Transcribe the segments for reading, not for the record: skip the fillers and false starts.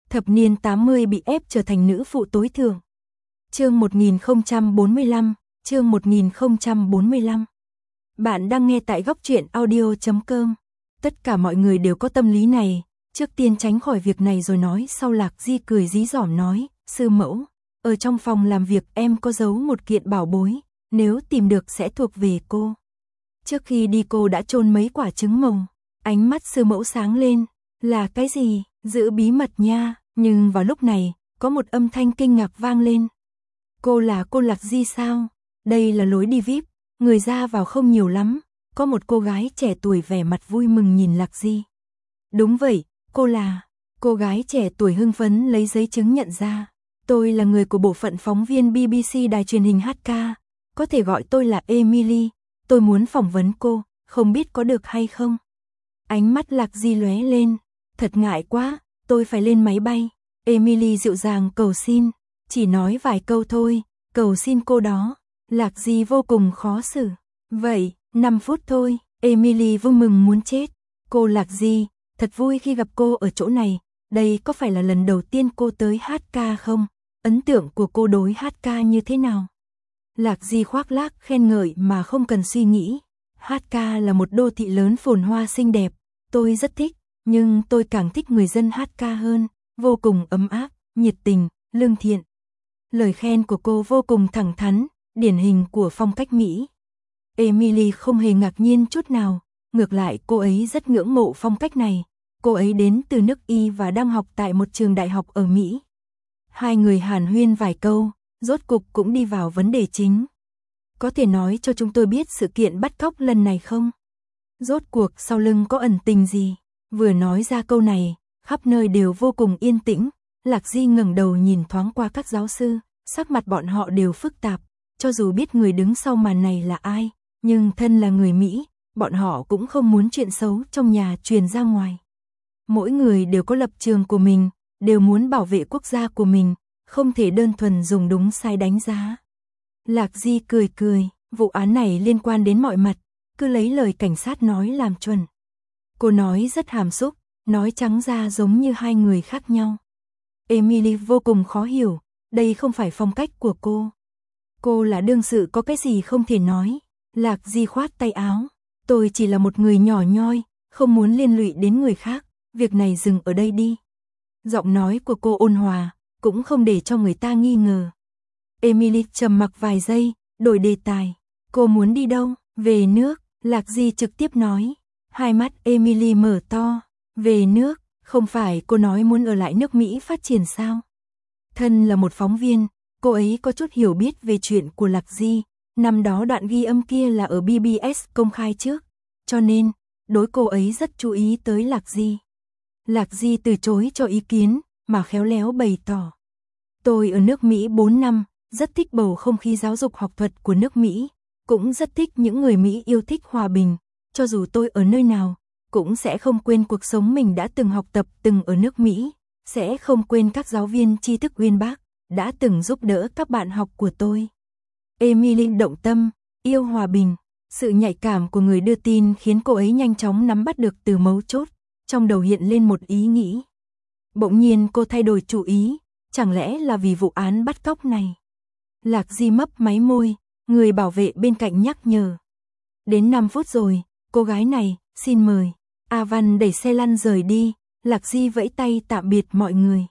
Thập niên 80 bị ép trở thành nữ phụ tối thượng. Chương 1045, chương 1045. Bạn đang nghe tại góc truyện audio.com. Tất cả mọi người đều có tâm lý này, trước tiên tránh khỏi việc này rồi nói sau. Lạc Di cười dí dỏm nói, sư mẫu, ở trong phòng làm việc em có giấu một kiện bảo bối, nếu tìm được sẽ thuộc về cô. Trước khi đi cô đã chôn mấy quả trứng mồng. Ánh mắt sư mẫu sáng lên, là cái gì, giữ bí mật nha. Nhưng vào lúc này, có một âm thanh kinh ngạc vang lên. Cô là cô Lạc Di sao? Đây là lối đi VIP, người ra vào không nhiều lắm. Có một cô gái trẻ tuổi vẻ mặt vui mừng nhìn Lạc Di. Đúng vậy, cô là. Cô gái trẻ tuổi hưng phấn lấy giấy chứng nhận ra. Tôi là người của bộ phận phóng viên BBC đài truyền hình HK. Có thể gọi tôi là Emily. Tôi muốn phỏng vấn cô, không biết có được hay không? Ánh mắt Lạc Di lóe lên. Thật ngại quá, tôi phải lên máy bay. Emily dịu dàng cầu xin. Chỉ nói vài câu thôi, cầu xin cô đó. Lạc Di vô cùng khó xử. Vậy, 5 phút thôi. Emily vô mừng muốn chết. Cô Lạc Di, thật vui khi gặp cô ở chỗ này. Đây có phải là lần đầu tiên cô tới HK không? Ấn tượng của cô đối HK như thế nào? Lạc Di khoác lác khen ngợi mà không cần suy nghĩ. HK là một đô thị lớn phồn hoa xinh đẹp. Tôi rất thích, nhưng tôi càng thích người dân HK hơn. Vô cùng ấm áp, nhiệt tình, lương thiện. Lời khen của cô vô cùng thẳng thắn, điển hình của phong cách Mỹ. Emily không hề ngạc nhiên chút nào. Ngược lại cô ấy rất ngưỡng mộ phong cách này. Cô ấy đến từ nước Y và đang học tại một trường đại học ở Mỹ. Hai người hàn huyên vài câu, rốt cục cũng đi vào vấn đề chính. Có thể nói cho chúng tôi biết sự kiện bắt cóc lần này không? Rốt cuộc sau lưng có ẩn tình gì? Vừa nói ra câu này, khắp nơi đều vô cùng yên tĩnh. Lạc Di ngẩng đầu nhìn thoáng qua các giáo sư, sắc mặt bọn họ đều phức tạp. Cho dù biết người đứng sau màn này là ai, nhưng thân là người Mỹ, bọn họ cũng không muốn chuyện xấu trong nhà truyền ra ngoài. Mỗi người đều có lập trường của mình, đều muốn bảo vệ quốc gia của mình, không thể đơn thuần dùng đúng sai đánh giá. Lạc Di cười cười, vụ án này liên quan đến mọi mặt, cứ lấy lời cảnh sát nói làm chuẩn. Cô nói rất hàm xúc, nói trắng ra giống như hai người khác nhau. Emily vô cùng khó hiểu, đây không phải phong cách của cô. Cô là đương sự có cái gì không thể nói. Lạc Di khoát tay áo, tôi chỉ là một người nhỏ nhoi, không muốn liên lụy đến người khác, việc này dừng ở đây đi. Giọng nói của cô ôn hòa, cũng không để cho người ta nghi ngờ. Emily trầm mặc vài giây, đổi đề tài. Cô muốn đi đâu? Về nước, Lạc Di trực tiếp nói. Hai mắt Emily mở to. Về nước, không phải cô nói muốn ở lại nước Mỹ phát triển sao? Thân là một phóng viên, cô ấy có chút hiểu biết về chuyện của Lạc Di. Năm đó đoạn ghi âm kia là ở BBS công khai trước, cho nên, đối cô ấy rất chú ý tới Lạc Di. Lạc Di từ chối cho ý kiến, mà khéo léo bày tỏ. Tôi ở nước Mỹ 4 năm, rất thích bầu không khí giáo dục học thuật của nước Mỹ, cũng rất thích những người Mỹ yêu thích hòa bình, cho dù tôi ở nơi nào, cũng sẽ không quên cuộc sống mình đã từng học tập từng ở nước Mỹ, sẽ không quên các giáo viên tri thức uyên bác, đã từng giúp đỡ các bạn học của tôi. Emily động tâm, yêu hòa bình, sự nhạy cảm của người đưa tin khiến cô ấy nhanh chóng nắm bắt được từ mấu chốt, trong đầu hiện lên một ý nghĩ. Bỗng nhiên cô thay đổi chủ ý, chẳng lẽ là vì vụ án bắt cóc này? Lạc Di mấp máy môi, người bảo vệ bên cạnh nhắc nhở. Đến 5 phút rồi, cô gái này, xin mời. A Văn đẩy xe lăn rời đi, Lạc Di vẫy tay tạm biệt mọi người.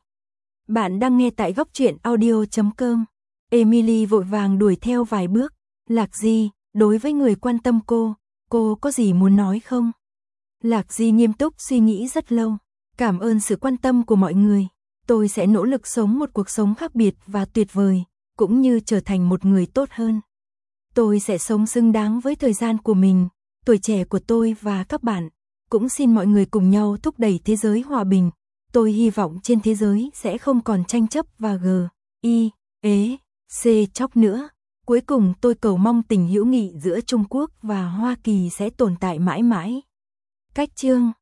Bạn đang nghe tại góc truyện audio.com. Emily vội vàng đuổi theo vài bước. Lạc Di, đối với người quan tâm cô có gì muốn nói không? Lạc Di nghiêm túc suy nghĩ rất lâu. Cảm ơn sự quan tâm của mọi người. Tôi sẽ nỗ lực sống một cuộc sống khác biệt và tuyệt vời, cũng như trở thành một người tốt hơn. Tôi sẽ sống xứng đáng với thời gian của mình, tuổi trẻ của tôi và các bạn. Cũng xin mọi người cùng nhau thúc đẩy thế giới hòa bình. Tôi hy vọng trên thế giới sẽ không còn tranh chấp và chóc nữa. Cuối cùng tôi cầu mong tình hữu nghị giữa Trung Quốc và Hoa Kỳ sẽ tồn tại mãi mãi. Cách chương